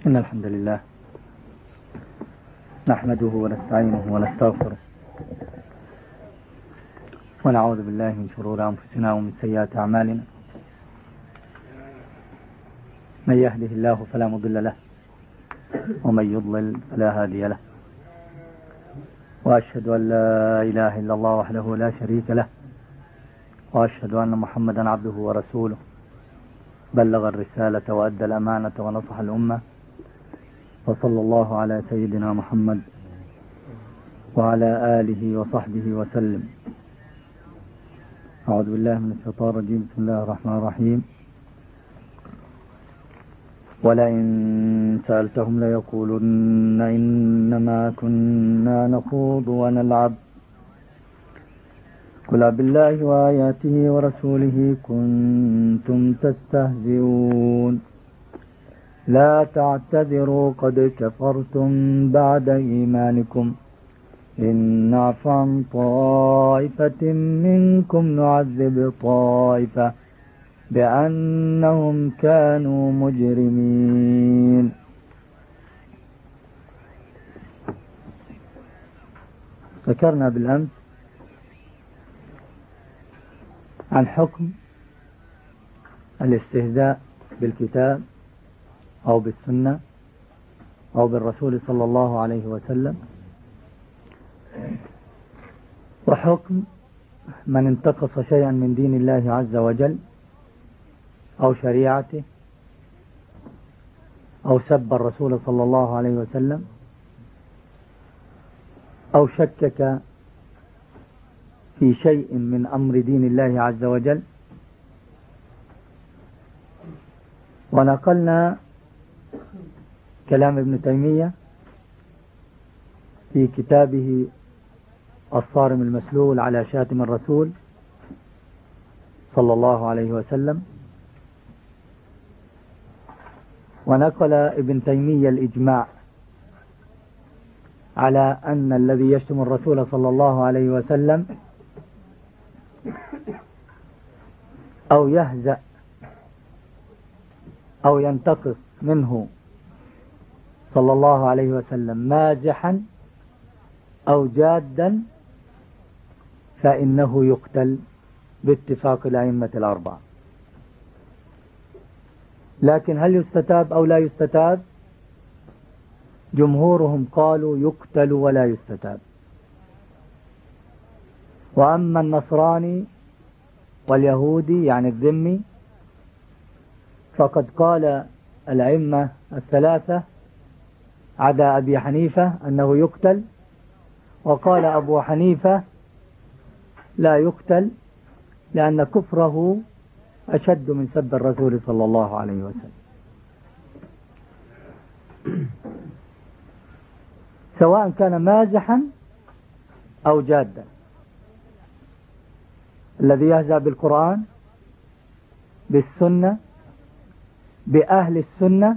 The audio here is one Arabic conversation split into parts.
إن الحمد لله نحمده ونستعينه ونستغفره ونعوذ بالله من شرور أنفسنا ومن سيئات أعمالنا. من يهده الله فلا مضل له ومن يضلل فلا هادي له، وأشهد أن لا إله إلا الله وحده لا شريك له، وأشهد أن محمدا عبده ورسوله بلغ الرسالة وأدى الأمانة ونصح الأمة، وصلى الله على سيدنا محمد وعلى آله وصحبه وسلم. أعوذ بالله من الشيطان الرجيم. بسم الله الرحمن الرحيم. ولئن سألتهم ليقولن إنما كنا نخوض ونلعب قل بالله وآياته ورسوله كنتم تستهزئون لا تعتذروا قد كفرتم بعد إيمانكم إن نعف عن طائفة منكم نعذب طائفة بأنهم كانوا مجرمين. ذكرنا بالأمس عن حكم الاستهزاء بالكتاب أو بالسنة أو بالرسول صلى الله عليه وسلم، وحكم من انتقص شيئا من دين الله عز وجل أو شريعته أو سب الرسول صلى الله عليه وسلم أو شكك في شيء من أمر دين الله عز وجل. ونقلنا كلام ابن تيمية في كتابه الصارم المسلول على شاتم الرسول صلى الله عليه وسلم، ونقل ابن تيمية الإجماع على أن الذي يشتم الرسول صلى الله عليه وسلم أو يهزأ أو ينتقص منه صلى الله عليه وسلم مازحا أو جادا فإنه يقتل باتفاق الأئمة الأربعة. لكن هل يستتاب أو لا يستتاب؟ جمهورهم قالوا يقتل ولا يستتاب. وأما النصراني واليهودي يعني الذمي فقد قال الأئمة الثلاثة عدا أبي حنيفة أنه يقتل، وقال أبو حنيفة لا يقتل لأن كفره أشد من سب الرسول صلى الله عليه وسلم. سواء كان مازحا أو جادا. الذي يهزأ بالقرآن بالسنة بأهل السنة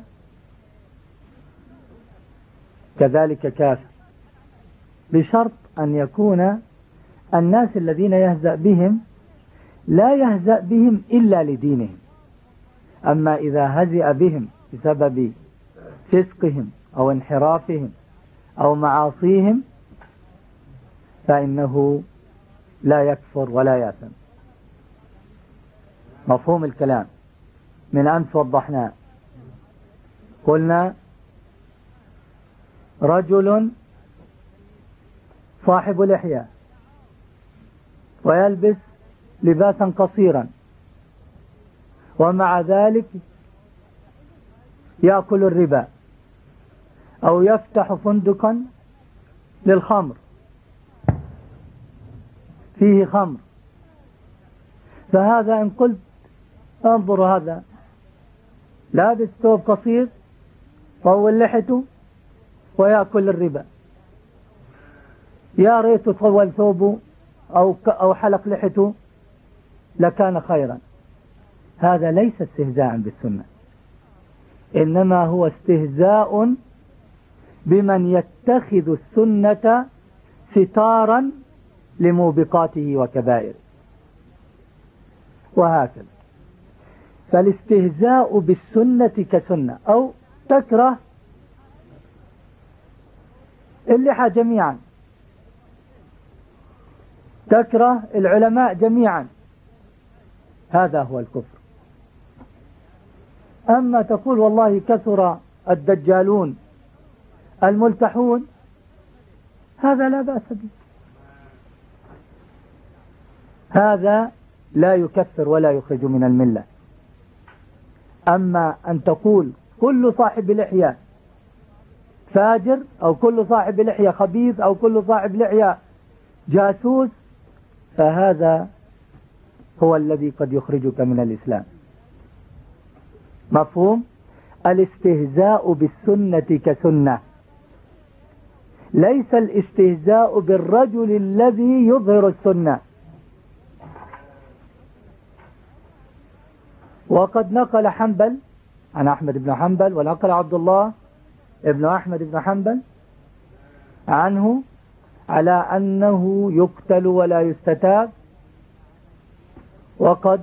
كذلك كافر، بشرط أن يكون الناس الذين يهزأ بهم لا يهزأ بهم إلا لدينهم. أما إذا هزأ بهم بسبب فسقهم أو انحرافهم أو معاصيهم فإنه لا يكفر ولا يأثم. مفهوم الكلام؟ من أمس وضحناه، قلنا رجل صاحب لحية ويلبس لباسا قصيرا ومع ذلك يأكل الربا أو يفتح فندقا للخمر فيه خمر، فهذا إن قلت انظر هذا لابس ثوب قصير طول لحيته ويأكل الربا، يا ريت طول ثوبه أو حلق لحيته لكان خيرا. هذا ليس استهزاء بالسنة، إنما هو استهزاء بمن يتخذ السنة ستارا لموبقاته وكبائره. وهكذا فالاستهزاء بالسنة كسنة، أو تكره اللحى جميعا، تكره العلماء جميعا، هذا هو الكفر. أما تقول والله كثر الدجالون الملتحون، هذا لا بأس به، هذا لا يكفر ولا يخرج من الملة. أما أن تقول كل صاحب لحية فاجر، أو كل صاحب لحية خبيث، أو كل صاحب لحية جاسوس، فهذا هو الذي قد يخرجك من الإسلام. مفهوم؟ الاستهزاء بالسنة كسنة، ليس الاستهزاء بالرجل الذي يظهر السنة. وقد نقل حنبل عن أحمد بن حنبل، ونقل عبد الله ابن أحمد بن حنبل عنه على أنه يقتل ولا يستتاب. وقد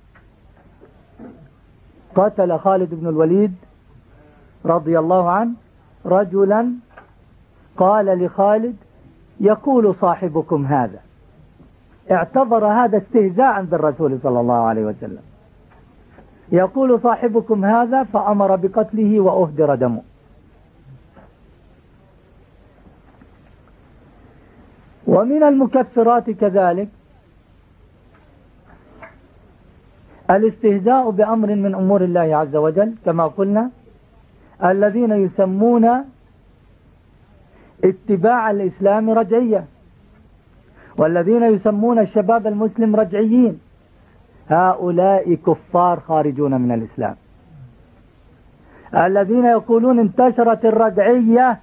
قتل خالد بن الوليد رضي الله عنه رجلا قال لخالد: يقول صاحبكم هذا، اعتبر هذا استهزاء بالرسول صلى الله عليه وسلم، يقول صاحبكم هذا، فأمر بقتله وأهدر دمه. ومن المكفرات كذلك الاستهزاء بأمر من أمور الله عز وجل، كما قلنا الذين يسمون اتباع الإسلام رجعية، والذين يسمون الشباب المسلم رجعيين، هؤلاء كفار خارجون من الإسلام. الذين يقولون انتشرت الرجعية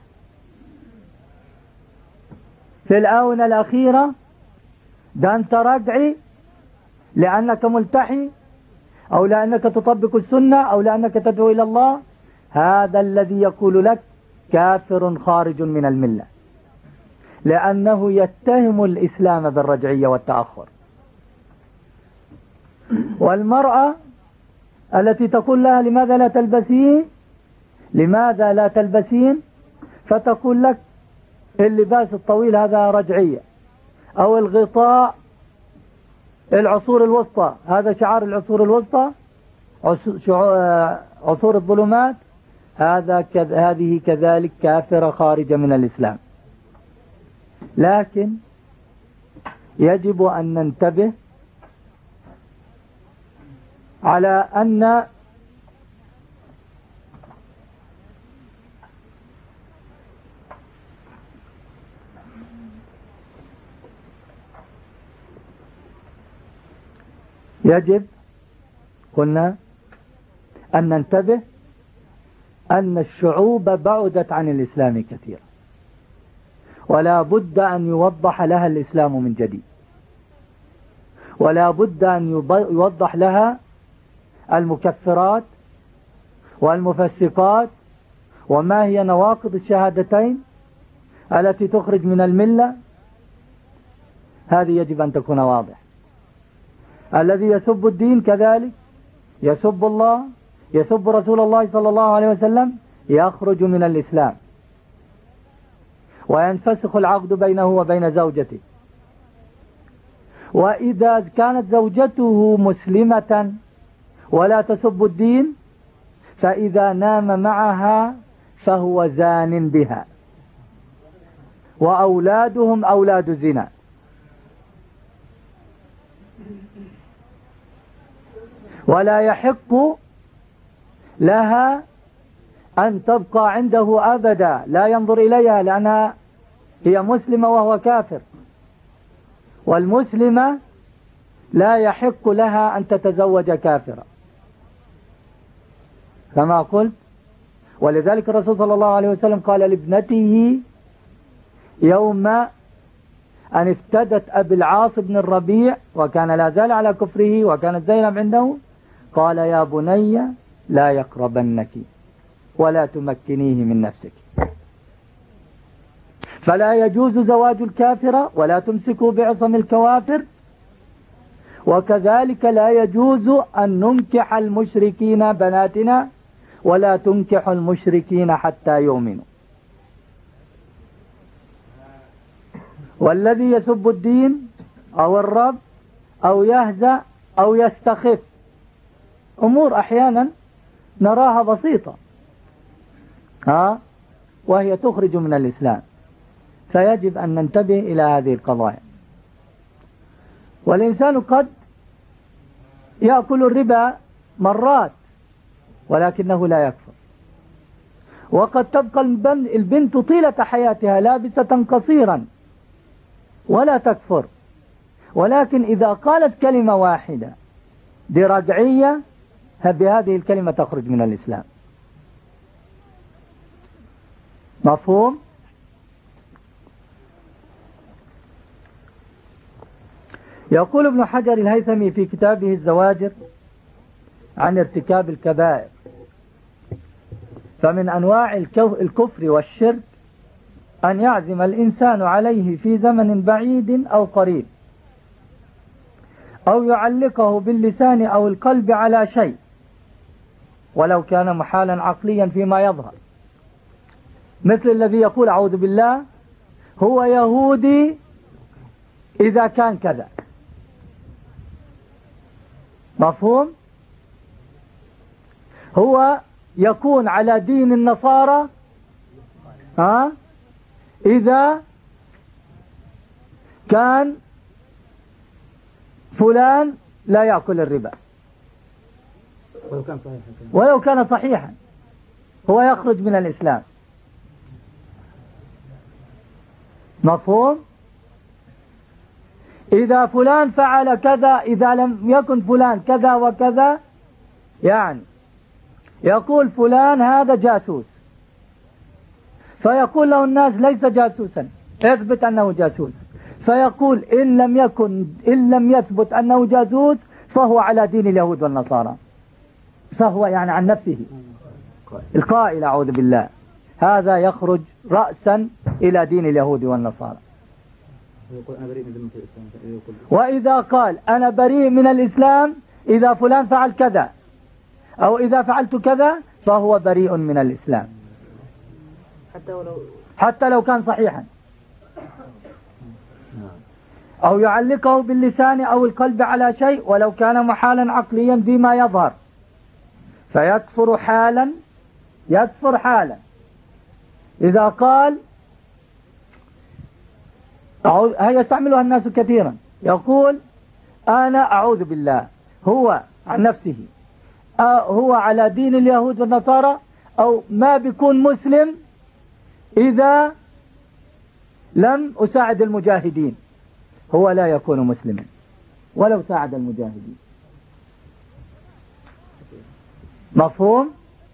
في الآونة الأخيرة، ده أنت رجعي لأنك ملتحي، أو لأنك تطبق السنة، أو لأنك تدعو إلى الله، هذا الذي يقول لك كافر خارج من الملة، لأنه يتهم الإسلام بالرجعية والتأخر. والمرأة التي تقول لها لماذا لا تلبسين، لماذا لا تلبسين، فتقول لك اللباس الطويل هذا رجعية، أو الغطاء العصور الوسطى هذا شعار العصور الوسطى، عصور الظلمات، هذه كذلك كافرة خارجة من الإسلام. لكن يجب أن ننتبه على أن يجب قلنا أن ننتبه أن الشعوب بعدت عن الإسلام كثيرا، ولا بد أن يوضح لها الإسلام من جديد، ولا بد أن يوضح لها المكفرات والمفسقات، وما هي نواقض الشهادتين التي تخرج من الملة. هذه يجب أن تكون واضح. الذي يسب الدين كذلك، يسب الله، يسب رسول الله صلى الله عليه وسلم، يخرج من الإسلام، وينفسخ العقد بينه وبين زوجته. وإذا كانت زوجته مسلمة ولا تسب الدين، فإذا نام معها فهو زان بها، وأولادهم أولاد زنا. ولا يحق لها أن تبقى عنده أبدا، لا ينظر إليها، لأنها هي مسلمة وهو كافر. والمسلمة لا يحق لها أن تتزوج كافرا كما قلت. ولذلك الرسول صلى الله عليه وسلم قال لابنته يوم أن افتدت أبي العاص بن الربيع، وكان لا زال على كفره، وكانت زينب عنده، قال: يا بني لا يقربنك ولا تمكنيه من نفسك. فلا يجوز زواج الكافرة، ولا تمسكوا بعصم الكوافر. وكذلك لا يجوز أن ننكح المشركين بناتنا، ولا تنكح المشركين حتى يؤمنوا. والذي يسب الدين أو الرب أو يهزأ أو يستخف، أمور أحيانا نراها بسيطة وهي تخرج من الإسلام، فيجب أن ننتبه إلى هذه القضايا. والإنسان قد يأكل الربا مرات ولكنه لا يكفر، وقد تبقى البنت طيلة حياتها لابسة قصيرا ولا تكفر، ولكن إذا قالت كلمة واحدة برجعية بهذه الكلمة تخرج من الإسلام. مفهوم؟ يقول ابن حجر الهيثمي في كتابه الزواجر عن ارتكاب الكبائر: فمن أنواع الكفر والشرك أن يعزم الإنسان عليه في زمن بعيد أو قريب، أو يعلقه باللسان أو القلب على شيء ولو كان محالا عقليا فيما يظهر، مثل الذي يقول أعوذ بالله هو يهودي إذا كان كذا. مفهوم؟ هو يكون على دين النصارى إذا كان فلان لا يأكل الربا ولو كان صحيحا هو يخرج من الإسلام. مفهوم؟ إذا فلان فعل كذا، إذا لم يكن فلان كذا وكذا، يعني يقول فلان هذا جاسوس، فيقول له الناس ليس جاسوسا، اثبت أنه جاسوس، فيقول إن لم يثبت أنه جاسوس فهو على دين اليهود والنصارى، فهو يعني عن نفسه القائل أعوذ بالله، هذا يخرج رأسا إلى دين اليهود والنصارى. وإذا قال أنا بريء من الإسلام إذا فلان فعل كذا أو إذا فعلت كذا فهو بريء من الإسلام حتى لو كان صحيحا، أو يعلقه باللسان أو القلب على شيء ولو كان محالا عقليا فيما يظهر، فيكفر حالا. يكفر حالا إذا قال هي يستعملها الناس كثيرا، يقول أنا أعوذ بالله، هو عن نفسه هو على دين اليهود والنصارى، أو ما بيكون مسلم إذا لم أساعد المجاهدين، هو لا يكون مسلما ولو ساعد المجاهدين. مفهوم؟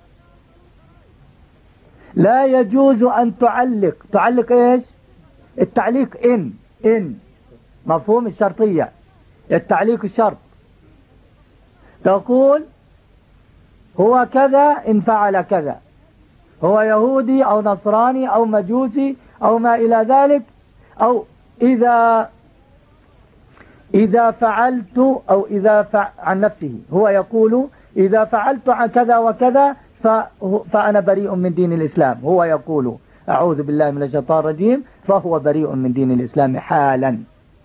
لا يجوز أن تعلق إيش؟ التعليق إن مفهوم الشرطية، التعليق الشرط، تقول هو كذا إن فعل كذا، هو يهودي أو نصراني أو مجوسي أو ما إلى ذلك، أو إذا فعلت أو عن نفسه هو يقول إذا فعلت عن كذا وكذا فأنا بريء من دين الإسلام، هو يقول أعوذ بالله من الشيطان الرجيم، فهو بريء من دين الإسلام حالا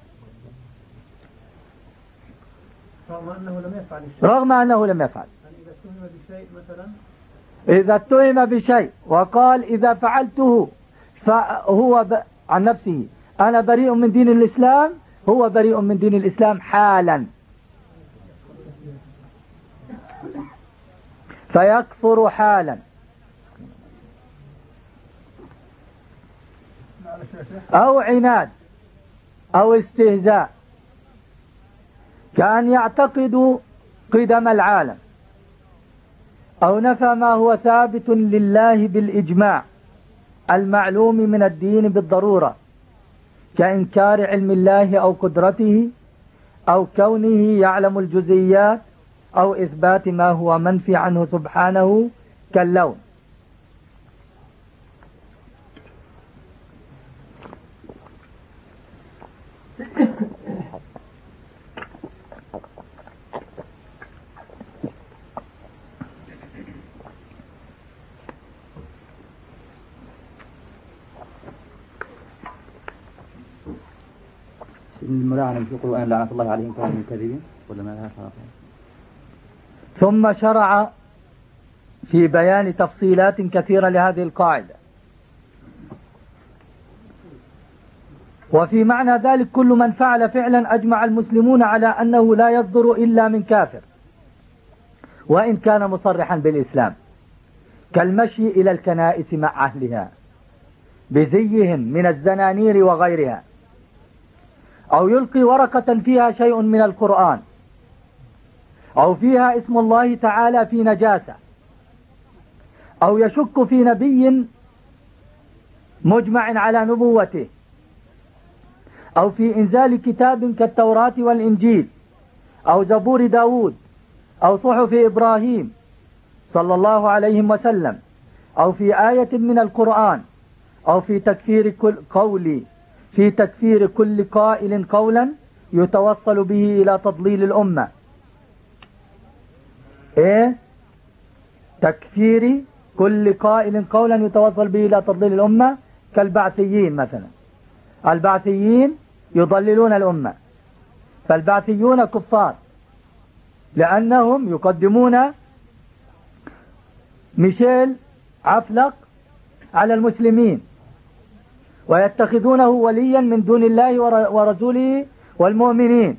رغم أنه لم يفعل. إذا اتهم بشيء وقال إذا فعلته فهو عن نفسه أنا بريء من دين الإسلام، هو بريء من دين الإسلام حالا، فيكفر حالا. أو عناد أو استهزاء، كأن يعتقد قدم العالم، أو نفى ما هو ثابت لله بالإجماع المعلوم من الدين بالضرورة، كإنكار علم الله أو قدرته أو كونه يعلم الجزئيات، أو إثبات ما هو منفي عنه سبحانه كاللون. الملاعنة في القرآن لعنة الله عليهم كانوا من كاذبين ولا ما لها شرف؟ ثم شرع في بيان تفصيلات كثيرة لهذه القاعدة. وفي معنى ذلك كل من فعل فعلا أجمع المسلمون على أنه لا يصدر إلا من كافر وإن كان مصرحا بالإسلام، كالمشي إلى الكنائس مع أهلها بزيهم من الزنانير وغيرها، أو يلقي ورقة فيها شيء من القرآن أو فيها اسم الله تعالى في نجاسة، أو يشك في نبي مجمع على نبوته، أو في إنزال كتاب كالتوراة والإنجيل أو زبور داود أو صحف إبراهيم صلى الله عليه وسلم، أو في آية من القرآن، أو في تكفير كل قائل قولا يتوصل به إلى تضليل الأمة. تكفير كل قائل قولا يتوصل به إلى تضليل الأمة، كالبعثيين مثلا. البعثيين يضللون الأمة، فالبعثيون كفار لأنهم يقدمون ميشيل عفلق على المسلمين ويتخذونه وليا من دون الله ورسوله والمؤمنين،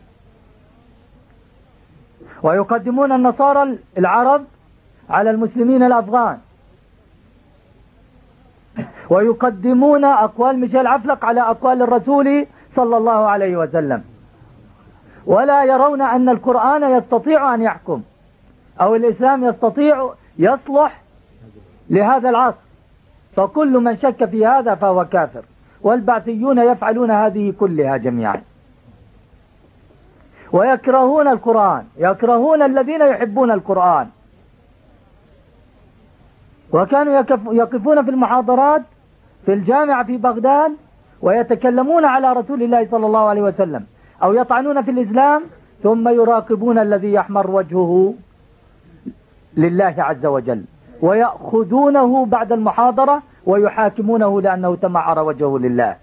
ويقدمون النصارى العرب على المسلمين الأفغان، ويقدمون أقوال ميشيل عفلق على أقوال الرسول صلى الله عليه وسلم، ولا يرون أن القرآن يستطيع أن يحكم أو الإسلام يصلح لهذا العصر، فكل من شك في هذا فهو كافر. والبعثيون يفعلون هذه كلها جميعا، ويكرهون القرآن، يكرهون الذين يحبون القرآن، وكانوا يقفون في المحاضرات في الجامعة في بغداد ويتكلمون على رسول الله صلى الله عليه وسلم أو يطعنون في الإسلام، ثم يراقبون الذي يحمر وجهه لله عز وجل ويأخذونه بعد المحاضرة ويحاكمونه لأنه تمعر وجهه لله،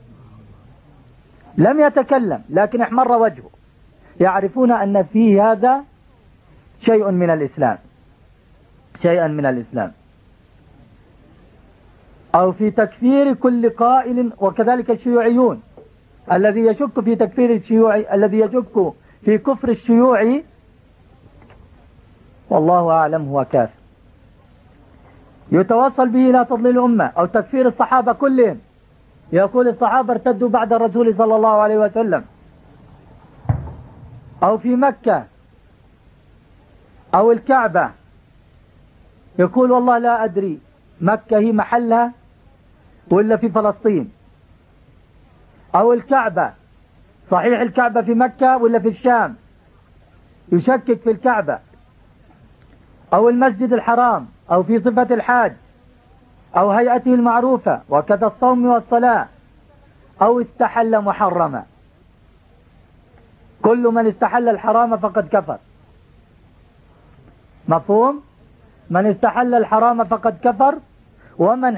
لم يتكلم لكن احمر وجهه، يعرفون أن فيه هذا شيء من الإسلام، شيئا من الإسلام. أو في تكفير كل قائل، وكذلك الشيوعيون الذي يشك في تكفير الشيوعي، الذي يشك في كفر الشيوعي والله أعلم هو كافر يتوصل به إلى تضليل الأمة. أو تكفير الصحابة كلهم، يقول الصحابة ارتدوا بعد الرسول صلى الله عليه وسلم. أو في مكة أو الكعبة، يقول والله لا أدري مكة هي محلها ولا في فلسطين، أو الكعبة صحيح الكعبة في مكة ولا في الشام، يشكك في الكعبة. أو المسجد الحرام، أو في صفة الحاج أو هيئته المعروفة، وكذا الصوم والصلاة. أو استحل محرما، كل من استحل الحرام فقد كفر. مفهوم؟ من استحل الحرام فقد كفر، ومن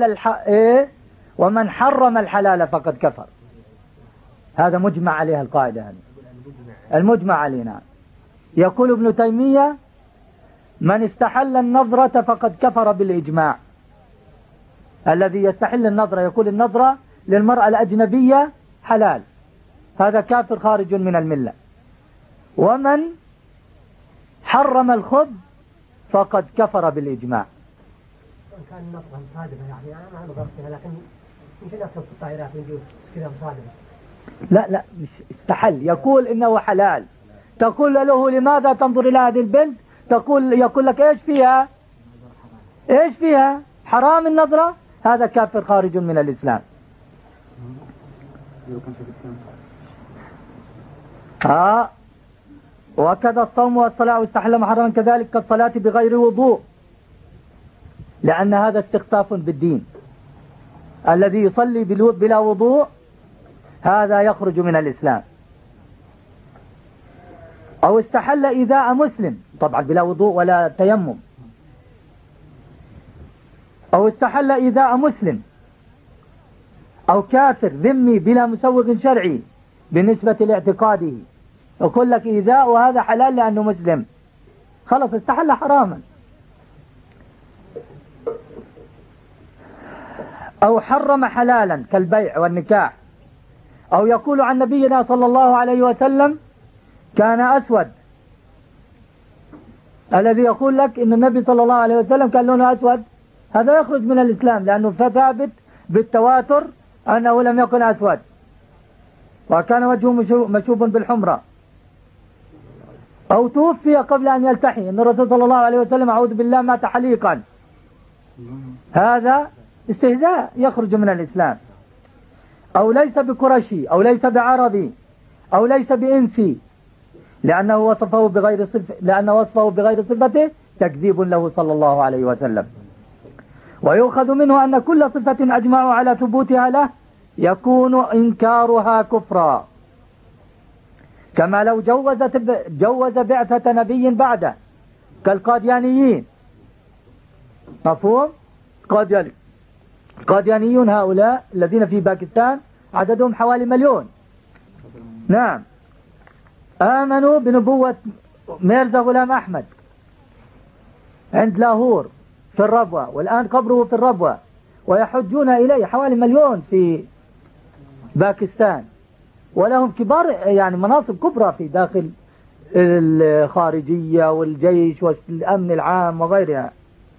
ومن حرم الحلال فقد كفر. هذا مجمع عليها القاعدة، هذه المجمع علينا. يقول ابن تيمية من استحل النظرة فقد كفر بالإجماع. الذي يستحل النظرة، يقول النظرة للمرأة الأجنبية حلال، هذا كافر خارج من الملة. ومن حرم الخبز فقد كفر بالإجماع. كان نظرة مصادمة، يعني أنا ما نظرتها، لكن يمكن أكتب في الطائرات ونجيب كذا مصادمة. لا مش استحل، يقول إنه حلال، تقول له لماذا تنظر إلى هذه البنت، يقول لك إيش فيها حرام النظرة، هذا كافر خارج من الإسلام. وكذا الصوم والصلاة واستحل محرما كذلك كالصلاة بغير وضوء، لأن هذا استخفاف بالدين. الذي يصلي بلا وضوء هذا يخرج من الإسلام. أو استحل إيذاء مسلم، طبعا بلا وضوء ولا تيمم. أو استحل إيذاء مسلم أو كافر ذمي بلا مسوغ شرعي، بالنسبة لاعتقاده، يقول لك إيذاء وهذا حلال لأنه مسلم، خلص استحل حراما. أو حرم حلالا كالبيع والنكاح، أو يقول عن نبينا صلى الله عليه وسلم كان أسود، الذي يقول لك إن النبي صلى الله عليه وسلم كان لونه أسود، هذا يخرج من الإسلام لأنه ثابت بالتواتر أنه لم يكن أسود، وكان وجهه مشوب بالحمرة. أو توفي قبل أن يلتحي، أن الرسول صلى الله عليه وسلم أعوذ بالله مات حليقا، هذا استهزاء يخرج من الإسلام. أو ليس بقرشي، أو ليس بعربي، أو ليس بإنسي، لأنه وصفه بغير صفته تكذيب له صلى الله عليه وسلم. ويؤخذ منه أن كل صفة أجمعوا على ثبوتها له يكون إنكارها كفرا، كما لو جوز بعثة نبي بعده كالقاديانيين. مفهوم؟ القاديانيون هؤلاء الذين في باكستان عددهم حوالي 1,000,000. نعم، آمنوا بنبوة ميرزا غلام أحمد عند لاهور في الربوة، والآن قبره في الربوة، ويحجون إليه حوالي 1,000,000 في باكستان، ولهم كبار يعني مناصب كبرى في داخل الخارجية والجيش والأمن العام وغيرها.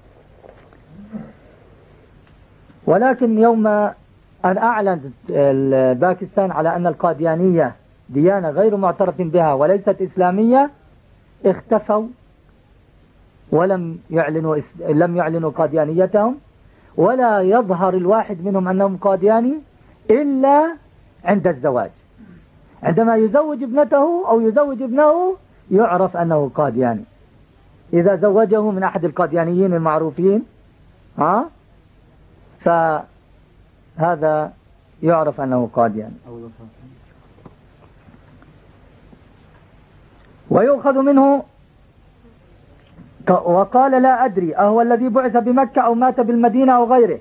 ولكن يوم أن أعلنت باكستان على أن القاديانية ديانة غير معترف بها وليست إسلامية، اختفوا ولم يعلنوا قاديانيتهم، ولا يظهر الواحد منهم أنهم قادياني إلا عند الزواج. عندما يزوج ابنته أو يزوج ابنه يعرف أنه قادياني. إذا زوجه من أحد القاديانيين المعروفين فهذا يعرف أنه قادياني. ويؤخذ منه وقال لا أدري أهو الذي بعث بمكة أو مات بالمدينة أو غيره.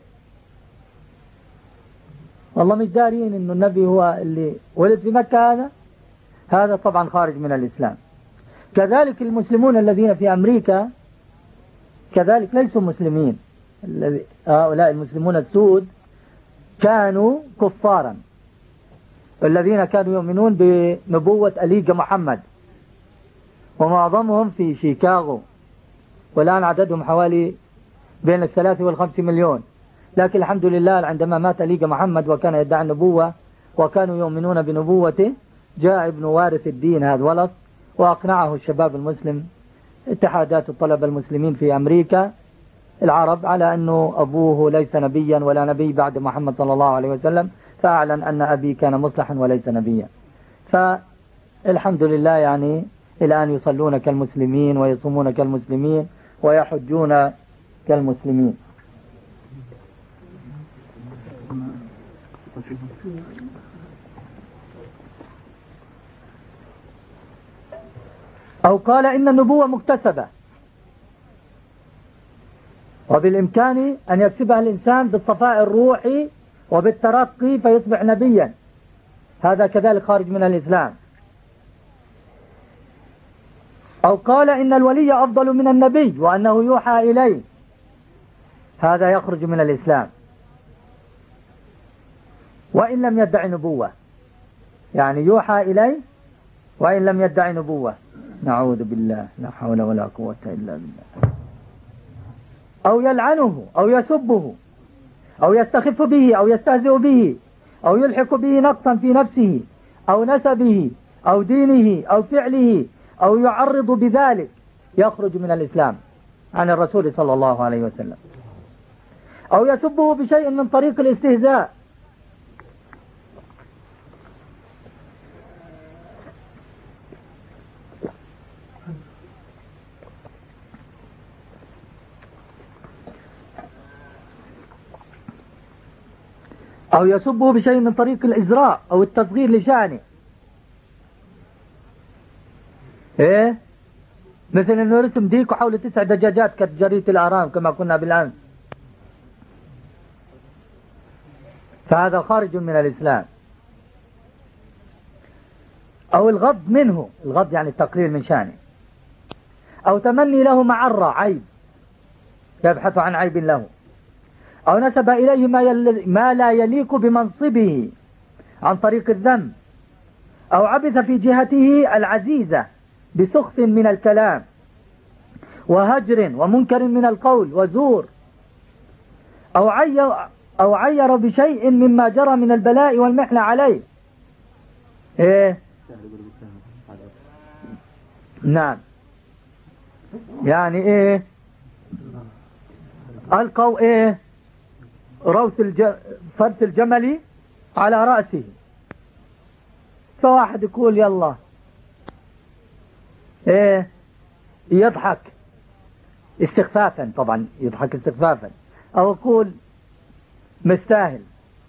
والله مش دارين إنه النبي هو اللي ولد في مكة، هذا طبعا خارج من الإسلام. كذلك المسلمون الذين في أمريكا كذلك ليسوا مسلمين، هؤلاء المسلمون السود كانوا كفارا، الذين كانوا يؤمنون بنبوة أليجا محمد، ومعظمهم في شيكاغو، والآن عددهم حوالي بين 3 و5 مليون. لكن الحمد لله عندما مات أليجا محمد وكان يدعي النبوة وكانوا يؤمنون بنبوته، جاء ابن وارث الدين هذا ولص وأقنعه الشباب المسلم، اتحادات الطلبة المسلمين في أمريكا العرب، على أنه أبوه ليس نبيا ولا نبي بعد محمد صلى الله عليه وسلم، فأعلن أن أبي كان مصلحا وليس نبيا. فالحمد لله يعني الآن يصلون كالمسلمين ويصومون كالمسلمين ويحجون كالمسلمين. أو قال إن النبوة مكتسبة وبالإمكان أن يكسبها الإنسان بالصفاء الروحي وبالترقي فيصبح نبيا، هذا كذلك خارج من الإسلام. أو قال إن الولي أفضل من النبي وأنه يوحى إليه، هذا يخرج من الإسلام وإن لم يدعي نبوة، يعني يوحى إليه وإن لم يدعي نبوة، نعوذ بالله، لا حول ولا قوة إلا بالله. أو يلعنه أو يسبه أو يستخف به أو يستهزئ به أو يلحق به نقصا في نفسه أو نسبه أو دينه أو فعله أو يعرض بذلك، يخرج من الإسلام عن الرسول صلى الله عليه وسلم. أو يسبه بشيء من طريق الاستهزاء، أو يسبه بشيء من طريق الإزراء أو التصغير لشأنه، مثل أنه رسم ديك وحول 9 دجاجات كجريدة الأهرام كما كنا بالأمس، فهذا خارج من الإسلام. أو الغض منه، الغض يعني التقليل من شانه، أو تمني له معرة عيب يبحث عن عيب له، أو نسب إليه ما لا يليق بمنصبه عن طريق الذم، أو عبث في جهته العزيزة بسخط من الكلام وهجر ومنكر من القول وزور، أو عير بشيء مما جرى من البلاء والمحنة عليه. إيه؟ نعم، يعني إيه؟ ألقوا إيه؟ فرس الجمل على رأسه، فواحد يقول يلا إيه؟ يضحك استخفافا، طبعا يضحك استخفافا، أو يقول مستاهل،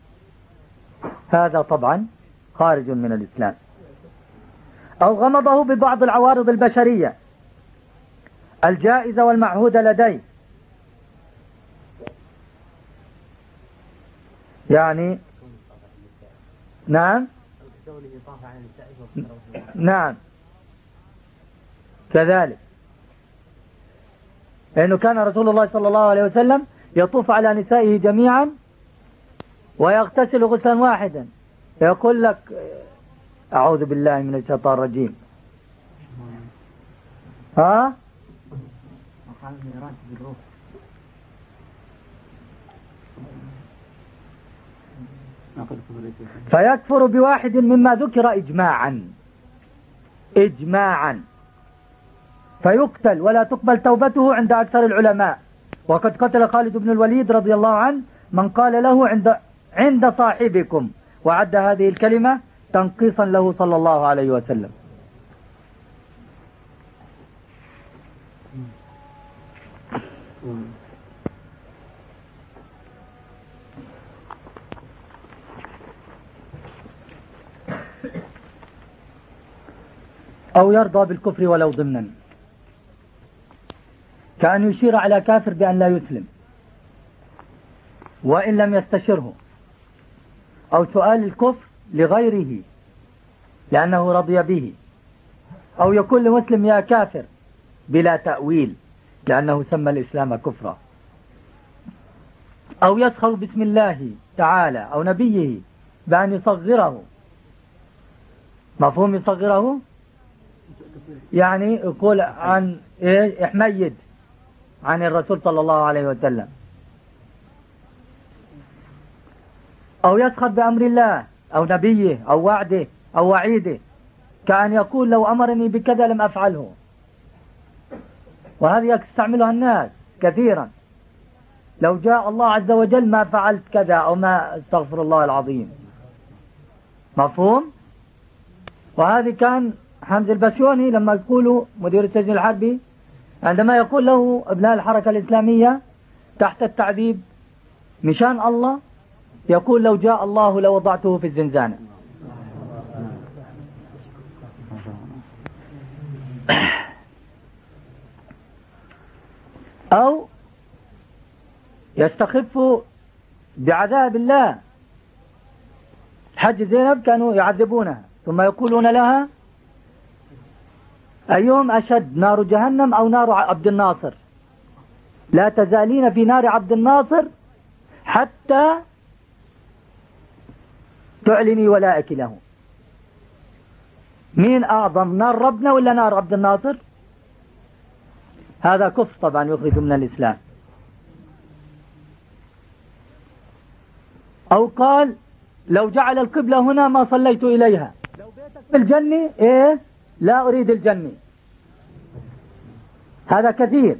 هذا طبعا خارج من الإسلام. أو غمضه ببعض العوارض البشرية الجائزة والمعهودة لديه، يعني نعم نعم كذلك، لأنه كان رسول الله صلى الله عليه وسلم يطوف على نسائه جميعا ويغتسل غسلا واحدا، يقول لك أعوذ بالله من الشيطان الرجيم، ها؟ فيكفر بواحد مما ذكر إجماعا فيقتل ولا تقبل توبته عند أكثر العلماء. وقد قتل خالد بن الوليد رضي الله عنه من قال له عند صاحبكم، وعد هذه الكلمة تنقيصا له صلى الله عليه وسلم. أو يرضى بالكفر ولو ضمنا، كأن يشير على كافر بأن لا يسلم وإن لم يستشره، أو سؤال الكفر لغيره لأنه رضي به، أو يقول لمسلم يا كافر بلا تأويل لأنه سمى الإسلام كفرا، أو يسخر باسم الله تعالى أو نبيه بأن يصغره. مفهوم يصغره؟ يعني يقول عن إيه؟ حميد عن الرسول صلى الله عليه وسلم. أو يسخر بأمر الله أو نبيه أو وعده أو وعيده، كأن يقول لو أمرني بكذا لم أفعله، وهذه يستعملها الناس كثيرا، لو جاء الله عز وجل ما فعلت كذا أو ما استغفر الله العظيم. مفهوم؟ وهذه كان حمد البسيوني لما يقولوا مدير السجن الحربي عندما يقول له ابناء الحركة الإسلامية تحت التعذيب مشان الله، يقول لو جاء الله لوضعته في الزنزانة. أو يستخف بعذاب الله. حج زينب كانوا يعذبونها ثم يقولون لها أيهم أشد نار جهنم أو نار عبد الناصر، لا تزالين في نار عبد الناصر حتى تعلني ولائك له. مين أعظم، نار ربنا ولا نار عبد الناصر؟ هذا كفر طبعا يخرج من الإسلام. أو قال لو جعل القبلة هنا ما صليت إليها، لو بيتك في الجنة إيه لا أريد الجنة، هذا كثير.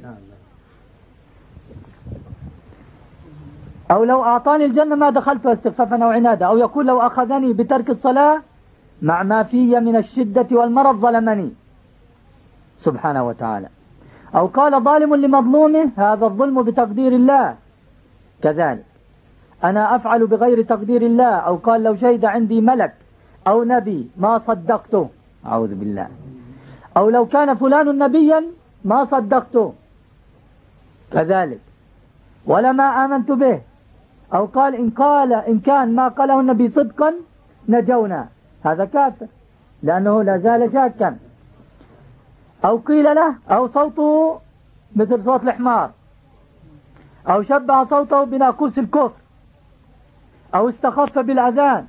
أو لو أعطاني الجنة ما دخلتها استخفافا أو عنادا، أو يقول لو أخذني بترك الصلاة مع ما في من الشدة والمرض ظلمني سبحانه وتعالى. أو قال ظالم لمظلومه هذا الظلم بتقدير الله، كذلك أنا أفعل بغير تقدير الله. أو قال لو شهد عندي ملك أو نبي ما صدقته، أعوذ بالله. أو لو كان فلان نبيا ما صدقته، كذلك ولما آمنت به. أو قال إن كان ما قاله النبي صدقا نجونا، هذا كافر. لأنه لا زال شاكا. أو قيل له أو صوته مثل صوت الحمار، أو شبه صوته بناقوس الكفر، أو استخف بالأذان.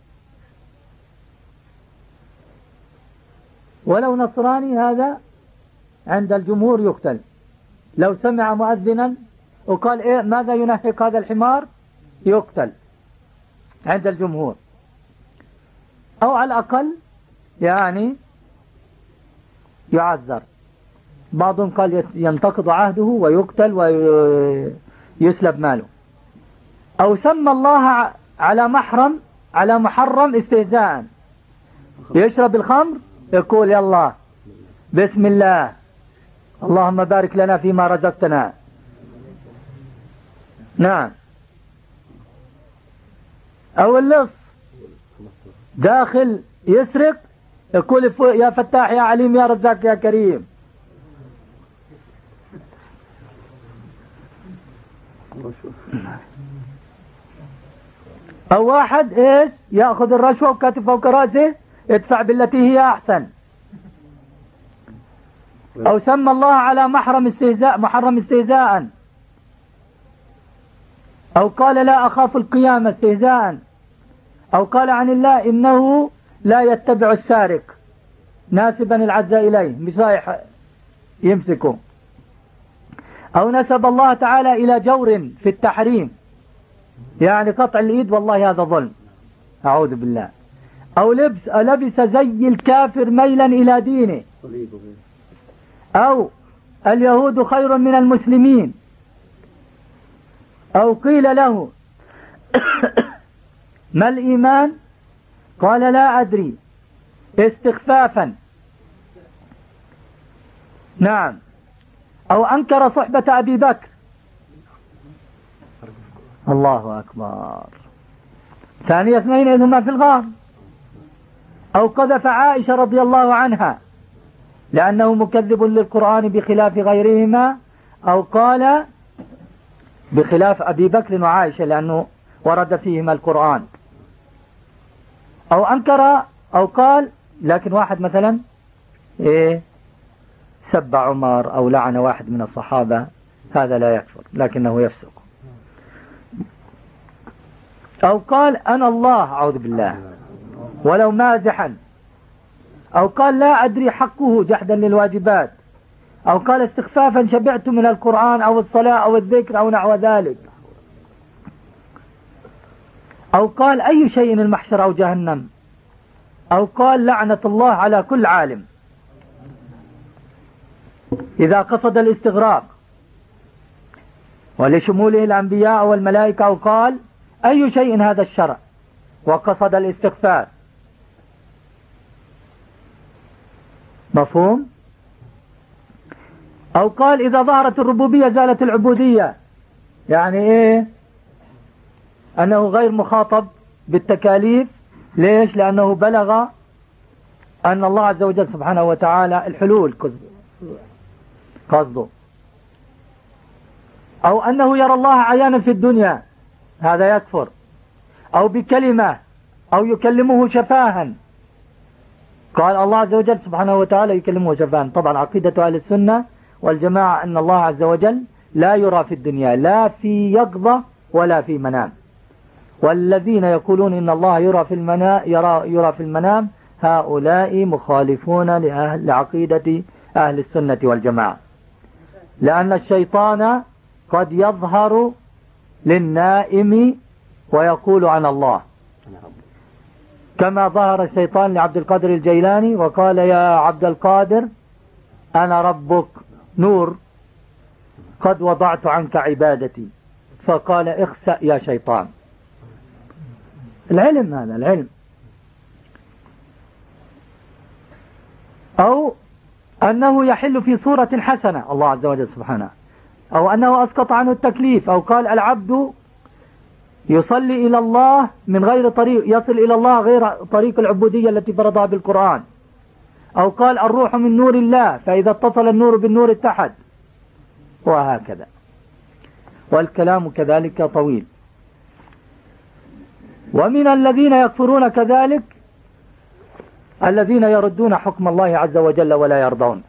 ولو نصراني هذا عند الجمهور يقتل. لو سمع مؤذنا وقال إيه ماذا ينهق هذا الحمار يقتل عند الجمهور، أو على الأقل يعني يعذر. بعضهم قال ينتقض عهده ويقتل ويسلب ماله. أو سمى الله على محرم استهزاء، يشرب الخمر يقول يلا بسم الله اللهم بارك لنا فيما رزقتنا. نعم. أو اللص داخل يسرق يقول يا فتاح يا عليم يا رزاق يا كريم. أو واحد إيش يأخذ الرشوة وكاتب فوق رأسه ادفع بالتي هي أحسن. أو سمى الله على محرم استهزاء، أو قال لا أخاف القيامة استهزاء، أو قال عن الله إنه لا يتبع السارق ناسبا العزاء إليه مش رايح يمسكه. أو نسب الله تعالى إلى جور في التحريم، يعني قطع الإيد والله هذا ظلم أعوذ بالله. أو لبس زي الكافر ميلا إلى دينه، أو اليهود خير من المسلمين. أو قيل له ما الإيمان قال لا أدري استخفافا. نعم. أو أنكر صحبة أبي بكر، الله أكبر، ثاني اثنين إذ هما في الغار. أو قذف عائشة رضي الله عنها لأنه مكذب للقرآن بخلاف غيرهما، أو قال بخلاف أبي بكر وعائشة لأنه ورد فيهما القرآن. أو أنكر أو قال، لكن واحد مثلا سب عمر أو لعن واحد من الصحابة هذا لا يكفر لكنه يفسق. أو قال أنا الله أعوذ بالله ولو مازحا. أو قال لا أدري حقه جحدا للواجبات. أو قال استخفافا شبعت من القرآن أو الصلاة أو الذكر أو نحو ذلك. أو قال أي شيء المحشر أو جهنم. أو قال لعنة الله على كل عالم إذا قصد الاستغراق ولشموله الأنبياء والملائكة. أو قال أي شيء هذا الشرع وقصد الاستغفار. مفهوم؟ أو قال إذا ظهرت الربوبية زالت العبودية، يعني أنه غير مخاطب بالتكاليف. ليش؟ لأنه بلغ أن الله عز وجل سبحانه وتعالى الحلول قصده. أو أنه يرى الله عيانا في الدنيا، هذا يكفر. أو بكلمة أو يكلمه شفاها، قال الله عز وجل سبحانه وتعالى يكلمه شفاها. طبعا عقيدة أهل السنة والجماعة أن الله عز وجل لا يرى في الدنيا لا في يقظة ولا في منام. والذين يقولون إن الله يرى في المنام هؤلاء مخالفون لعقيدة أهل السنة والجماعة، لأن الشيطان قد يظهر للنائم ويقول عن الله، كما ظهر الشيطان لعبد القادر الجيلاني وقال يا عبد القادر أنا ربك نور قد وضعت عنك عبادتي، فقال اخسأ يا شيطان. العلم هذا العلم. أو أنه يحل في صورة حسنة الله عز وجل سبحانه، أو أنه أسقط عنه التكليف. أو قال العبد يصلي إلى الله من غير طريق، يصل إلى الله غير طريق العبودية التي فرضها بالقرآن. أو قال الروح من نور الله فإذا اتصل النور بالنور اتحد، وهكذا. والكلام كذلك طويل. ومن الذين يكفرون كذلك الذين يردون حكم الله عز وجل ولا يرضون،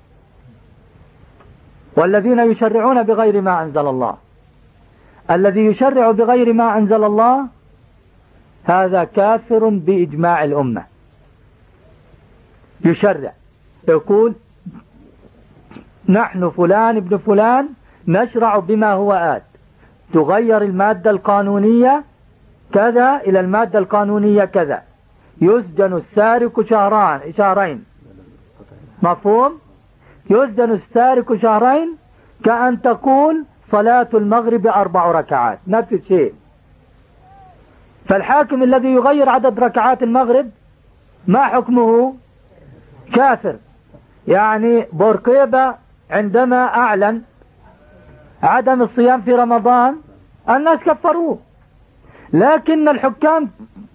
والذين يشرعون بغير ما أنزل الله. الذي يشرع بغير ما أنزل الله هذا كافر بإجماع الأمة. يشرع يقول نحن فلان ابن فلان نشرع بما هو آت، تغير المادة القانونية كذا إلى المادة القانونية كذا، يسجن السارق شهرين. مفهوم؟ يسجن السارق شهرين كأن تقول صلاة المغرب 4 ركعات، نفس الشيء. فالحاكم الذي يغير عدد ركعات المغرب ما حكمه؟ كافر. يعني بورقيبة عندما أعلن عدم الصيام في رمضان الناس كفروه، لكن الحكام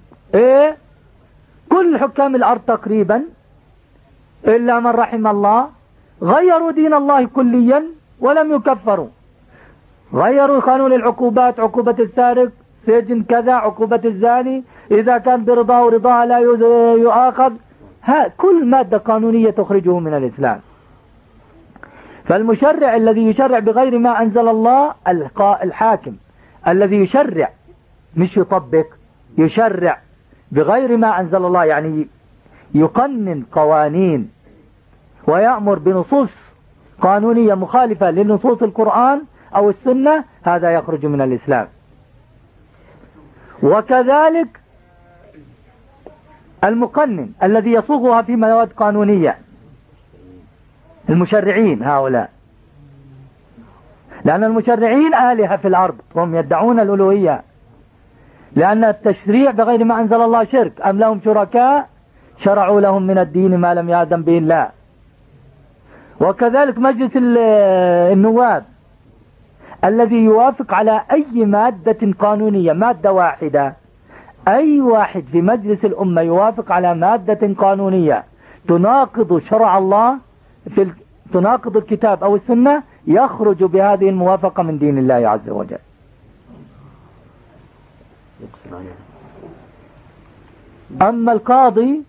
كل حكام الأرض تقريبا إلا من رحم الله غيروا دين الله كليا ولم يكفروا. غيروا قانون العقوبات، عقوبة السارق سجن كذا، عقوبة الزاني إذا كان برضاه ورضاه لا يؤاخذ. كل مادة قانونية تخرجه من الإسلام. فالمشرع الذي يشرع بغير ما أنزل الله الحاكم الذي يشرع مش يطبق، يشرع بغير ما أنزل الله، يعني يقنن قوانين ويأمر بنصوص قانونية مخالفة لنصوص القرآن أو السنة، هذا يخرج من الإسلام. وكذلك المقنن الذي يصوغها في مواد قانونية، المشرعين هؤلاء، لأن المشرعين آلهة في الأرض، هم يدعون الألوهية، لأن التشريع بغير ما أنزل الله شرك. أم لهم شركاء شرعوا لهم من الدين ما لم يأذن به الله. وكذلك مجلس النواب الذي يوافق على أي مادة قانونية، مادة واحدة، أي واحد في مجلس الأمة يوافق على مادة قانونية تناقض شرع الله، تناقض الكتاب أو السنة، يخرج بهذه الموافقة من دين الله عز وجل. أما القاضي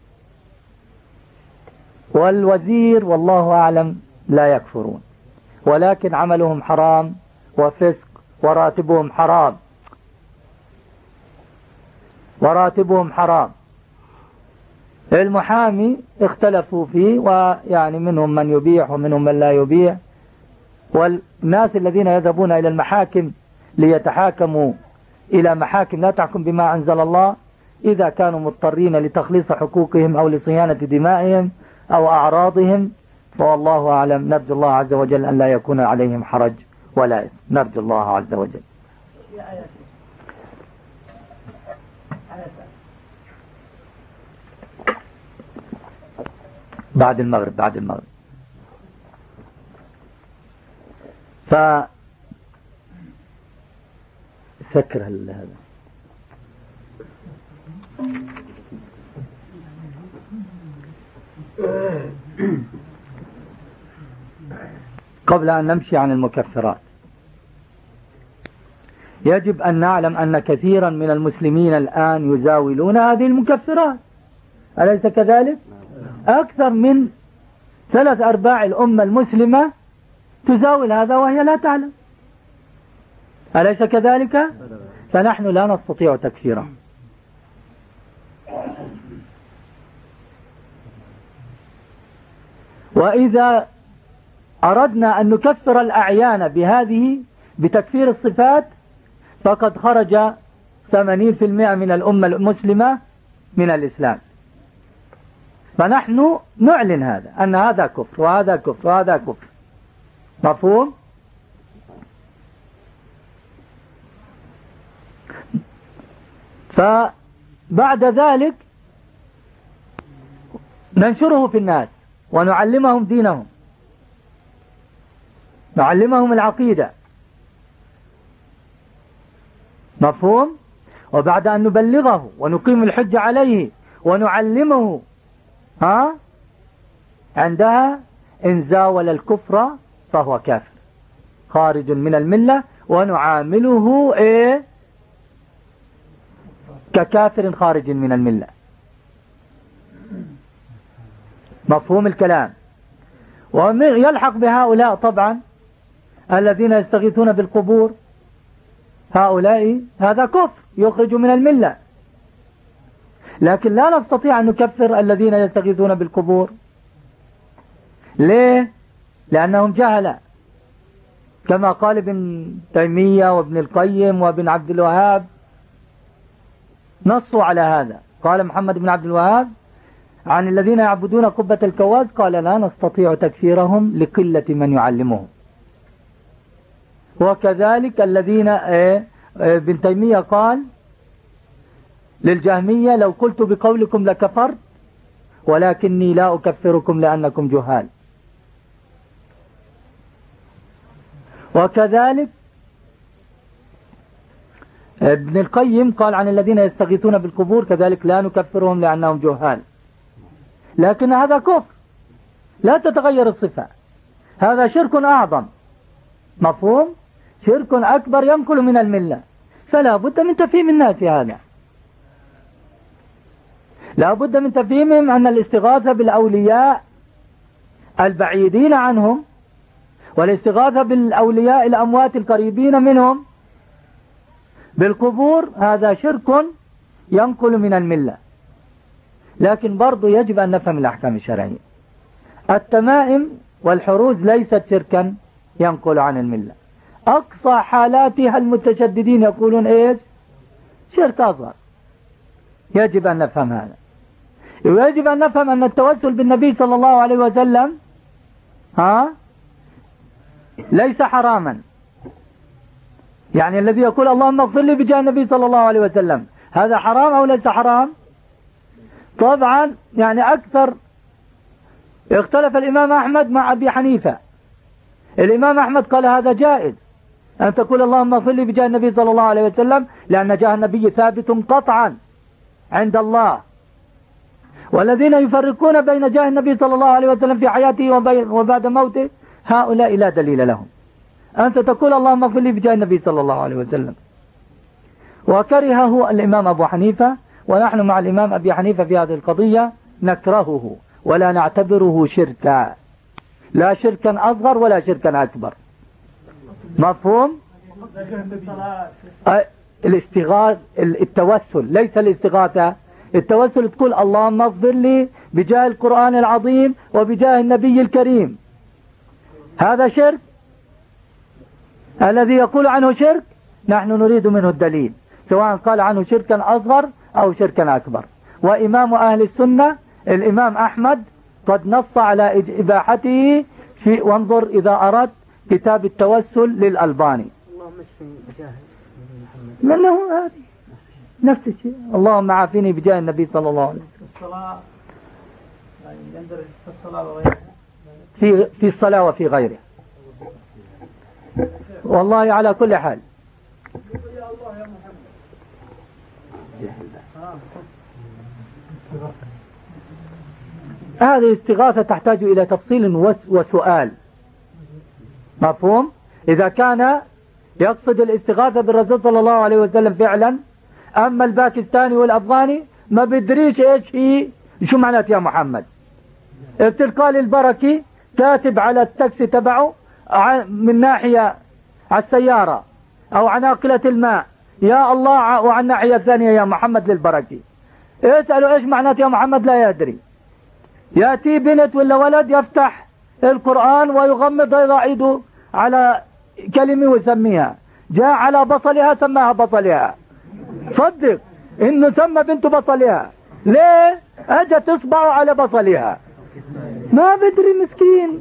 والوزير والله أعلم لا يكفرون، ولكن عملهم حرام وفسق وراتبهم حرام، وراتبهم حرام. المحامي اختلفوا فيه، ويعني منهم من يبيح ومنهم من لا يبيح. والناس الذين يذهبون إلى المحاكم ليتحاكموا إلى محاكم لا تحكم بما أنزل الله، إذا كانوا مضطرين لتخليص حقوقهم أو لصيانة دمائهم أو أعراضهم فوالله أعلم. نرجو الله عز وجل أن لا يكون عليهم حرج ولا إثم، نرجو الله عز وجل. بعد المغرب، بعد المغرب. سكر هذا. قبل أن نمشي عن المكفرات، يجب أن نعلم أن كثيرا من المسلمين الآن يزاولون هذه المكفرات، أليس كذلك؟ أكثر من 3/4 الأمة المسلمة تزاول هذا وهي لا تعلم، أليس كذلك؟ فنحن لا نستطيع تكفيره. وإذا أردنا أن نكفر الأعيان بهذه بتكفير الصفات فقد خرج 80% من الأمة المسلمة من الإسلام. فنحن نعلن هذا، أن هذا كفر وهذا كفر وهذا كفر. مفهوم؟ فبعد ذلك ننشره في الناس ونعلمهم دينهم، نعلمهم العقيدة. مفهوم؟ وبعد أن نبلغه ونقيم الحجة عليه ونعلمه عندها إن زاول الكفر فهو كافر خارج من الملة، ونعامله ككافر خارج من الملة. مفهوم الكلام. ويلحق بهؤلاء طبعا الذين يستغيثون بالقبور، هؤلاء هذا كفر يخرج من الملة، لكن لا نستطيع أن نكفر الذين يستغيثون بالقبور. ليه؟ لأنهم جهلة، كما قال ابن تيمية وابن القيم وابن عبد الوهاب، نصوا على هذا. قال محمد بن عبد الوهاب عن الذين يعبدون قبة الكواز، قال لا نستطيع تكفيرهم لقلة من يعلمهم. وكذلك الذين ابن تيمية قال للجهمية لو قلت بقولكم لكفرت ولكني لا أكفركم لأنكم جهال. وكذلك ابن القيم قال عن الذين يستغيثون بالقبور كذلك لا نكفرهم لأنهم جهال، لكن هذا كفر لا تتغير الصفة، هذا شرك أعظم، مفهوم؟ شرك أكبر ينقل من الملة، فلا بد من تفهيم الناس هذا. لا بد من تفهيمهم أن الاستغاثة بالأولياء البعيدين عنهم والاستغاثة بالأولياء الأموات القريبين منهم بالقبور هذا شرك ينقل من الملة. لكن برضو يجب أن نفهم الأحكام الشرعية. التمائم والحروز ليست شركا ينقل عن الملة، أقصى حالاتها المتشددين يقولون إيش؟ شرك أصغر. يجب أن نفهم هذا، ويجب أن نفهم أن التوسل بالنبي صلى الله عليه وسلم ليس حراما. يعني الذي يقول اللهم اغفر لي بجاه النبي صلى الله عليه وسلم هذا حرام أو ليس حرام؟ طبعا يعني أكثر اختلف الإمام أحمد مع أبي حنيفة. الإمام أحمد قال هذا جائز أن تقول اللهم اغفر لي بجاه النبي صلى الله عليه وسلم، لأن جاه النبي ثابت قطعا عند الله. والذين يفرقون بين جاه النبي صلى الله عليه وسلم في حياته وبعد موته هؤلاء لا دليل لهم. أنت تقول اللهم اغفر لي بجاه النبي صلى الله عليه وسلم. وكرهه الإمام أبو حنيفة، ونحن مع الإمام أبي حنيفة في هذه القضية نكرهه ولا نعتبره شركا، لا شركا أصغر ولا شركا أكبر. مفهوم؟ التوسل ليس الاستغاثة. التوسل تقول اللهم اغفر لي بجاه القرآن العظيم وبجاه النبي الكريم، هذا شرك. الذي يقول عنه شرك نحن نريد منه الدليل، سواء قال عنه شركا أصغر أو شركا أكبر. وإمام أهل السنة الإمام أحمد قد نص على إباحته وانظر إذا أردت كتاب التوسل للألباني. منه هذه نفس الشيء، اللهم عافيني بجاه النبي صلى الله عليه وسلم. في الصلاة وفي غيرها. والله على كل حال هذه استغاثة تحتاج إلى تفصيل وسؤال. مفهوم؟ إذا كان يقصد الاستغاثة بالرسول صلى الله عليه وسلم فعلا، أما الباكستاني والأفغاني ما بدريش إيش هي شو معنات يا محمد. ابتلقال البركي كاتب على التاكسي تبعه من ناحية على السيارة أو عن ناقلة الماء يا الله، وعن الناحية الثانية يا محمد للبركي. اسألوا إيش معنات يا محمد لا يدري. يأتي بنت ولا ولد يفتح القرآن ويغمض ويضع ايده على كلمة ويسميها، جاء على بصلها سماها بصلها، صدق انه سمى بنت بصلها. ليه؟ اجت اصبعه على بصلها، ما بدري مسكين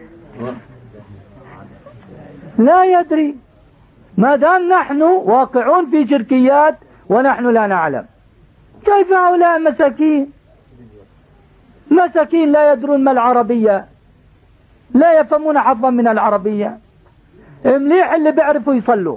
لا يدري. ما دام نحن واقعون في شركيات ونحن لا نعلم، كيف هؤلاء مساكين لا يدرون ما العربية، لا يفهمون حظا من العربية. مليح اللي بيعرفوا يصلوا،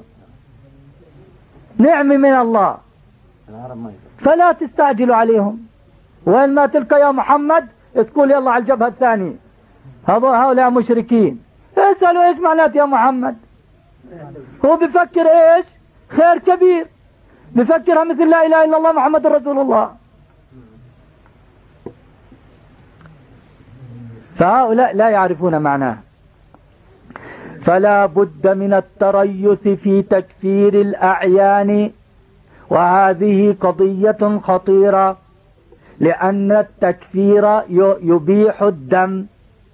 نعمة من الله، فلا تستعجلوا عليهم. وين ما تلقى يا محمد تقول يلا على الجبهة الثانية، هؤلاء مشركين. اسألوا ايش معنات يا محمد. هو بفكر ايش؟ خير كبير، بفكرها مثل لا اله الا الله محمد رسول الله. فهؤلاء لا يعرفون معناه. فلا بد من التريث في تكفير الأعيان، وهذه قضية خطيرة، لأن التكفير يبيح الدم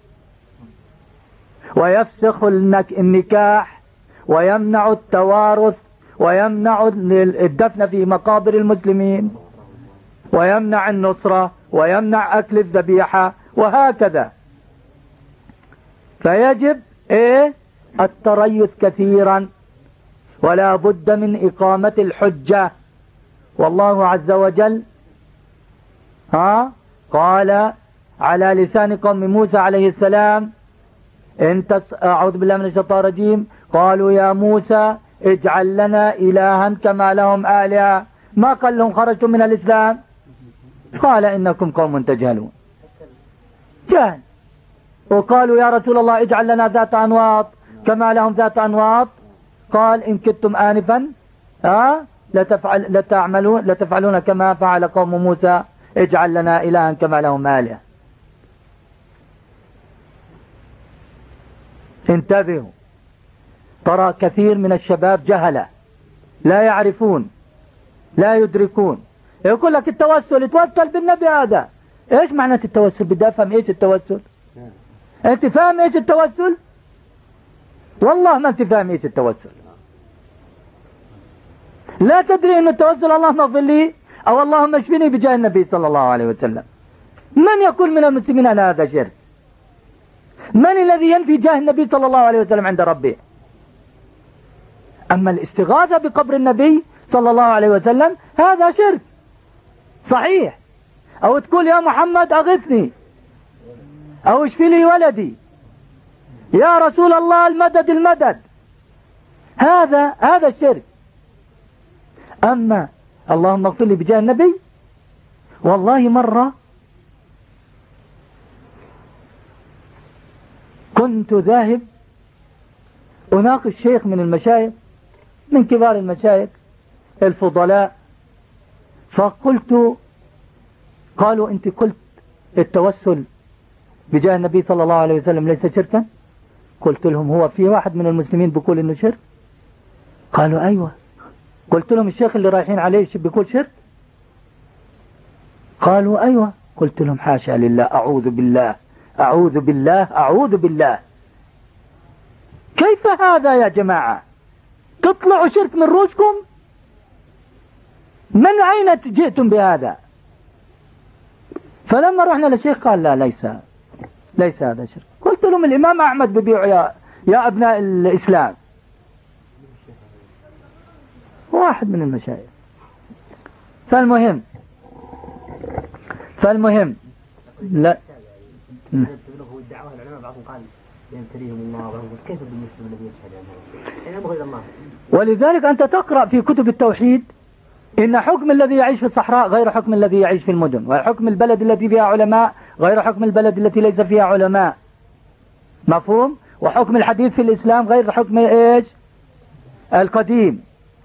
ويفسخ النكاح ويمنع التوارث ويمنع الدفن في مقابر المسلمين ويمنع النصرة ويمنع أكل الذبيحة وهكذا. فيجب التريث كثيرا، ولا بد من إقامة الحجة. والله عز وجل قال على لسان قوم موسى عليه السلام أعوذ بالله من الشيطان الرجيم: قالوا يا موسى اجعل لنا إلها كما لهم آلهة. ما قال لهم خرجتم من الإسلام؟ قال إنكم قوم تجهلون. جهل. وقالوا يا رسول الله اجعل لنا ذات أنواط كما لهم ذات أنواط. قال إن كنتم آنفا لتفعلون كما فعل قوم موسى، اجعل لنا إلها كما لهم آلهة. انتبهوا، ترى كثير من الشباب جهلة لا يعرفون لا يدركون. يقول لك التوسل، يتوسل بالنبي هذا. ايش معنى التوسل؟ بدي افهم ايش التوسل. انت فاهم ايش التوسل؟ والله ما انت فاهم ايش التوسل. لا تدري ان التوسل اللهم اغفر لي او اللهم اشفني بجاه النبي صلى الله عليه وسلم. من يقول من المسلمين ان هذا شرك؟ من الذي ينفي جاه النبي صلى الله عليه وسلم عند ربه؟ اما الاستغاثة بقبر النبي صلى الله عليه وسلم هذا شرك صحيح. او تقول يا محمد اغثني او اشفي لي ولدي، يا رسول الله المدد المدد، هذا الشرك. اما اللهم اغفر لي بجاه النبي، والله مرة كنت ذاهب اناقش شيخ من المشايخ، من كبار المشايخ الفضلاء، فقلت، قالوا انت قلت التوسل بجاه النبي صلى الله عليه وسلم ليس شركا؟ قلت لهم هو في واحد من المسلمين بيقول انه شرك؟ قالوا ايوه. قلت لهم الشيخ اللي رايحين عليه بيقول شرك؟ قالوا ايوه. قلت لهم حاشا لله، اعوذ بالله اعوذ بالله اعوذ بالله. كيف هذا يا جماعة؟ تطلعوا شرك من روسكم؟ من أين جئتم بهذا؟ فلما رحنا للشيخ قال لا، ليس هذا شرك. قلت لهم الإمام أحمد ببيع يا أبناء الإسلام. واحد من المشايخ. فالمهم لا الدعوة العلماء بعضهم قال يمتليهم الله، كيف بالنسبة الذي يشهد الله؟ ولذلك أنت تقرأ في كتب التوحيد إن حكم الذي يعيش في الصحراء غير حكم الذي يعيش في المدن، وحكم البلد التي فيها علماء غير حكم البلد التي ليس فيها علماء. مفهوم؟ وحكم الحديث في الإسلام غير حكم إيش؟ القديم،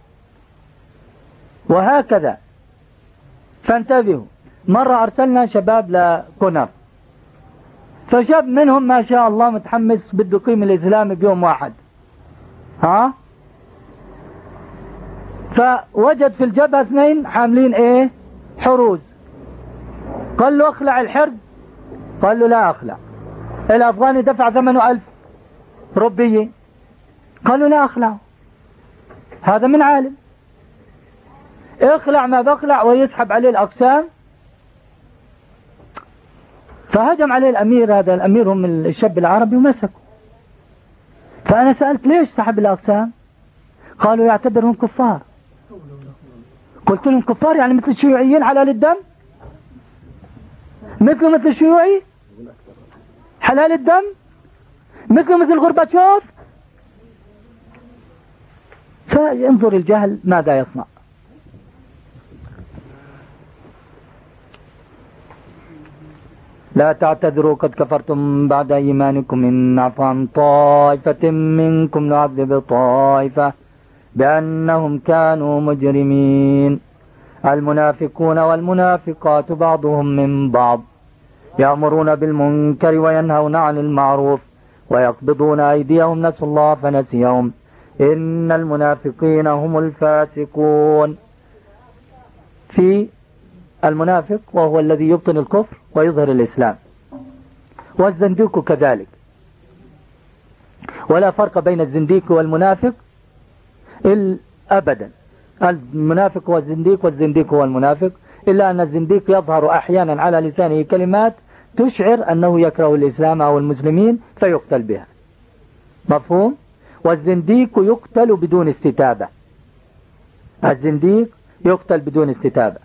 وهكذا. فانتبهوا. مرة أرسلنا شباب لكونر، فشاب منهم ما شاء الله متحمس بده يقيم الإسلام بيوم واحد، فوجد في الجبهة اثنين حاملين حروز. قال له اخلع الحرز، قال له لا اخلع. الافغاني دفع ثمنه 1000 روبية، قال له لا اخلع. هذا من عالم، اخلع ما بخلع، ويسحب عليه الاقسام. فهجم عليه الامير، هذا الامير هم الشاب العربي، ومسكه. فانا سألت ليش سحب الاقسام؟ قالوا يعتبرهم كفار. قلت لهم كفار يعني مثل الشيوعيين حلال الدم؟ مثل الشيوعي حلال الدم؟ مثل غورباتشوف؟ فانظر الجهل ماذا يصنع. لا تعتذروا قد كفرتم بعد إيمانكم إن نعفو عن طائفة منكم نعذب طائفة بأنهم كانوا مجرمين. المنافقون والمنافقات بعضهم من بعض يأمرون بالمنكر وينهون عن المعروف ويقبضون أيديهم، نسوا الله فنسيهم، إن المنافقين هم الفاسقون. في المنافق وهو الذي يبطن الكفر ويظهر الإسلام، والزنديق كذلك، ولا فرق بين الزنديق والمنافق أبدا. المنافق هو الزنديق والزنديق هو المنافق، إلا أن الزنديق يظهر أحيانا على لسانه كلمات تشعر أنه يكره الإسلام أو المسلمين فيقتل بها، مفهوم؟ والزنديق يقتل بدون استتابة، الزنديق يقتل بدون استتابة.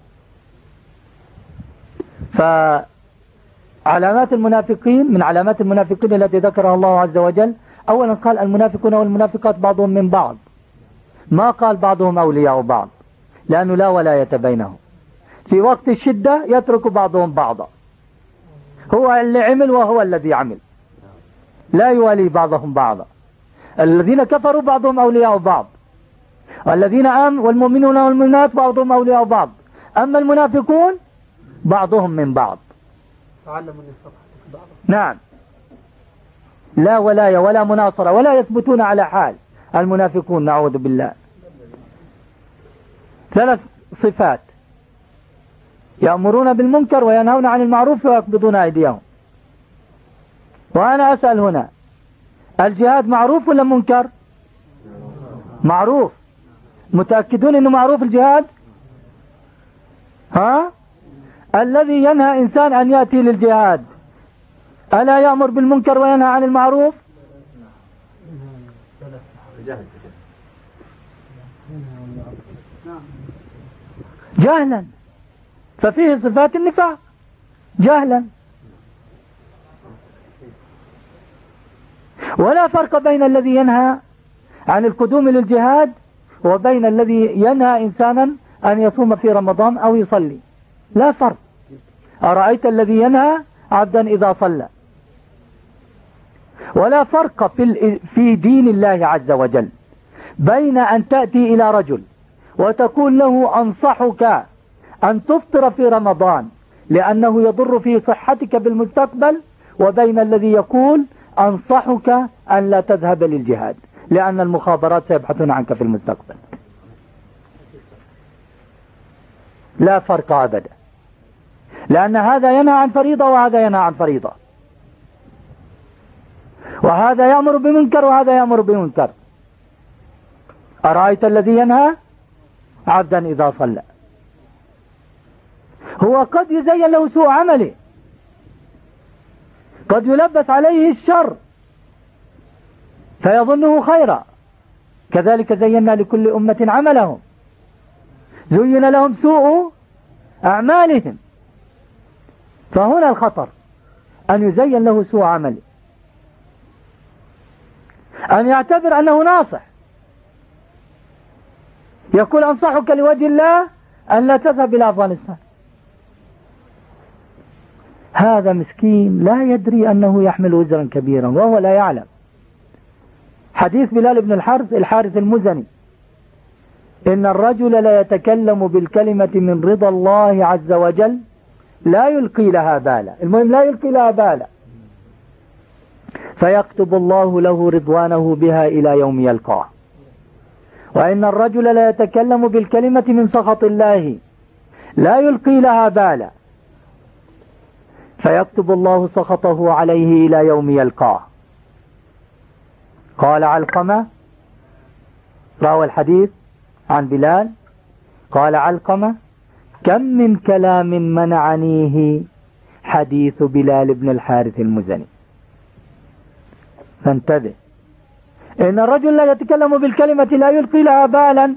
فعلامات المنافقين، من علامات المنافقين التي ذكرها الله عز وجل، أولا قال المنافقون والمنافقات بعضهم من بعض، ما قال بعضهم أولياء بعض، لأنه لا ولاية بينهم. في وقت الشدة يترك بعضهم بعضا، هو اللي عمل وهو الذي عمل، لا يوالي بعضهم بعضا. الذين كفروا بعضهم أولياء بعض، والذين آمنوا والمؤمنون والمؤمنات بعضهم أولياء بعض، أما المنافقون بعضهم من بعض. نعم، لا ولاية ولا مناصرة ولا يثبتون على حال المنافقون، نعوذ بالله. 3 صفات: يأمرون بالمنكر وينهون عن المعروف ويقبضون أيديهم. وأنا أسأل هنا، الجهاد معروف ولا منكر؟ معروف. متأكدون أنه معروف الجهاد؟ ها؟ الذي ينهى إنسان أن يأتي للجهاد ألا يأمر بالمنكر وينهى عن المعروف؟ جهلا، ففيه صفات النفاق جهلا. ولا فرق بين الذي ينهى عن القدوم للجهاد وبين الذي ينهى إنسانا أن يصوم في رمضان أو يصلي، لا فرق. أرأيت الذي ينهى عبدا إذا صلى. ولا فرق في دين الله عز وجل بين أن تأتي إلى رجل وتقول له أنصحك أن تفطر في رمضان لأنه يضر في صحتك بالمستقبل، وبين الذي يقول أنصحك أن لا تذهب للجهاد لأن المخابرات سيبحثون عنك في المستقبل. لا فرق أبدا، لأن هذا ينهى عن فريضة وهذا ينهى عن فريضة، وهذا يأمر بمنكر وهذا يأمر بمنكر. أرأيت الذي ينهى عبدا إذا صلى، هو قد يزين له سوء عمله، قد يلبس عليه الشر فيظنه خيرا. كذلك زينا لكل أمة عملهم، زين لهم سوء أعمالهم. فهنا الخطر أن يزين له سوء عمله، أن يعتبر أنه ناصح، يقول أنصحك لوجه الله أن لا تذهب إلى أفغانستان. هذا مسكين لا يدري أنه يحمل وزرا كبيرا وهو لا يعلم. حديث بلال بن الحارث المزني: إن الرجل لا يتكلم بالكلمة من رضا الله عز وجل لا يلقي لها بالا، المهم لا يلقي لها بالا، فيكتب الله له رضوانه بها إلى يوم يلقاه. وإن الرجل لا يتكلم بالكلمة من سخط الله لا يلقي لها بالا، فيكتب الله سخطه عليه إلى يوم يلقاه. قال علقمة، روى الحديث عن بلال، قال علقمة: كم من كلام منعنيه حديث بلال بن الحارث المزني. فانتبه، إن الرجل لا يتكلم بالكلمة لا يلقي لها بالا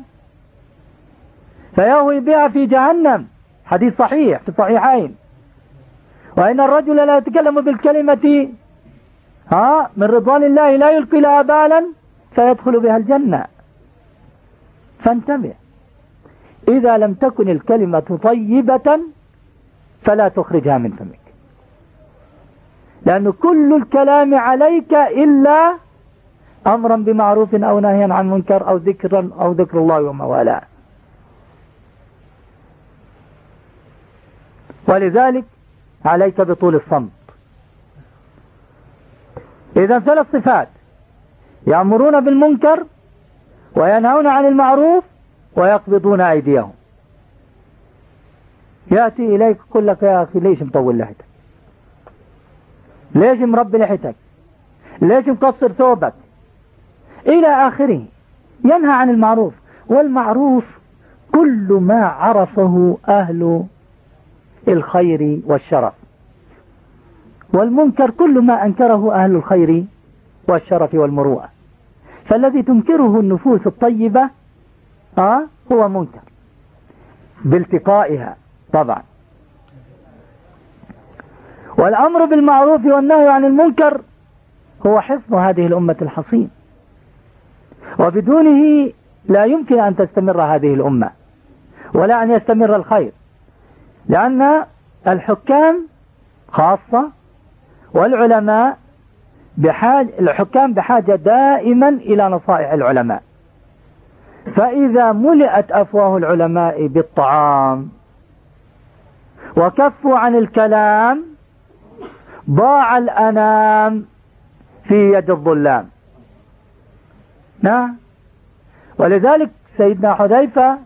فيهوي بها في جهنم، حديث صحيح في الصحيحين. وإن الرجل لا يتكلم بالكلمة من رضوان الله لا يلقي لها بالا فيدخل بها الجنة. فانتبه، إذا لم تكن الكلمة طيبة فلا تخرجها من فمك، لأن كل الكلام عليك إلا أمرا بمعروف أو نهيا عن منكر أو ذكر الله وما والاه. ولذلك عليك بطول الصمت. إذا 3 صفات: يأمرون بالمنكر وينهون عن المعروف ويقبضون أيديهم. يأتي إليك يقول لك يا أخي ليش مطول لحيتك؟ ليش مربي لحيتك؟ ليش مقصر ثوبك؟ إلى آخره. ينهى عن المعروف، والمعروف كل ما عرفه أهل الخير والشرف، والمنكر كل ما أنكره أهل الخير والشرف والمروءة. فالذي تنكره النفوس الطيبة هو منكر بالتقائها طبعا. والأمر بالمعروف والنهي عن المنكر هو حصن هذه الأمة الحصين، وبدونه لا يمكن أن تستمر هذه الأمة ولا أن يستمر الخير، لأن الحكام خاصة والعلماء الحكام بحاجة دائما إلى نصائح العلماء. فإذا ملئت أفواه العلماء بالطعام وكفوا عن الكلام ضاع الأنام في يد الظلام. نعم. ولذلك سيدنا حذيفة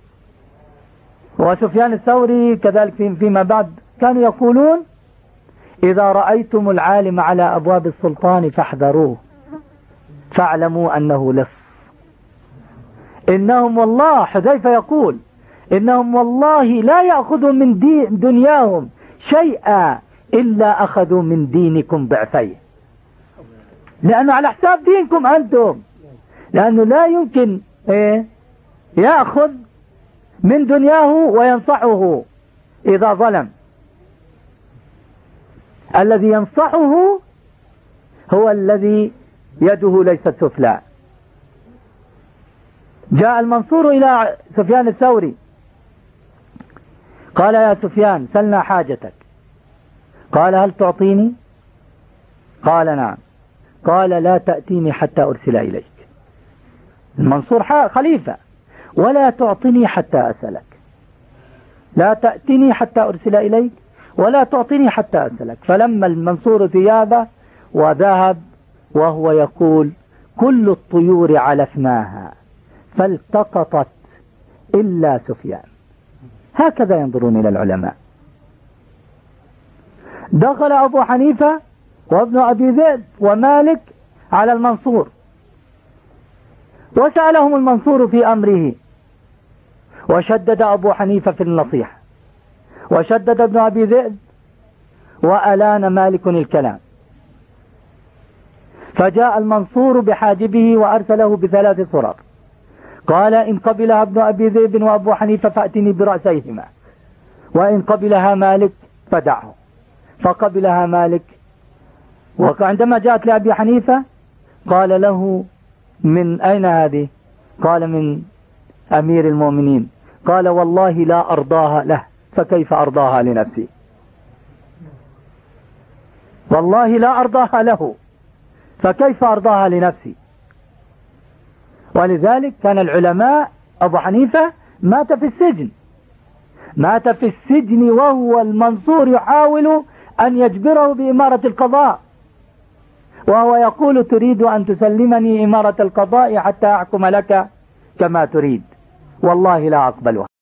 وسفيان الثوري كذلك فيما بعد كانوا يقولون: إذا رأيتم العالم على أبواب السلطان فاحذروه فاعلموا أنه لص. إنهم والله، حذيفة يقول: إنهم والله لا يأخذوا من دنياهم شيئا إلا أخذوا من دينكم ضعفين، لأنه على حساب دينكم أنتم، لأنه لا يمكن يأخذ من دنياه وينصحه إذا ظلم. الذي ينصحه هو الذي يده ليست سفلى. جاء المنصور إلى سفيان الثوري قال: يا سفيان سلنا حاجتك. قال: هل تعطيني؟ قال: نعم. قال: لا تأتيني حتى أرسل إليك. المنصور خليفة: ولا تعطني حتى أسألك. لا تأتيني حتى أرسل إليك ولا تعطيني حتى أسألك. فلما المنصور ثيابه وذهب وهو يقول: كل الطيور علفناها فالتقطت إلا سفيان. هكذا ينظرون إلى العلماء. دخل أبو حنيفة وابن أبي ذئب ومالك على المنصور، وسألهم المنصور في أمره، وشدد أبو حنيفة في النصيحة، وشدد ابن أبي ذئب، وألان مالك الكلام. فجاء المنصور بحاجبه وأرسله ب3 صرر. قال: إن قبلها ابن أبي ذئب وأبو حنيفة فأتني برأسيهما، وإن قبلها مالك فدعه. فقبلها مالك. وعندما جاءت لأبي حنيفة قال له: من أين هذه؟ قال: من أمير المؤمنين. قال: والله لا أرضاها له، فكيف أرضاها لنفسي؟ والله لا أرضاها له، فكيف أرضاها لنفسي؟ ولذلك كان العلماء، أبو حنيفة مات في السجن، مات في السجن وهو المنصور يحاول أن يجبره بإمارة القضاء، وهو يقول: تريد أن تسلمني إمارة القضاء حتى أحكم لك كما تريد، والله لا أقبلها.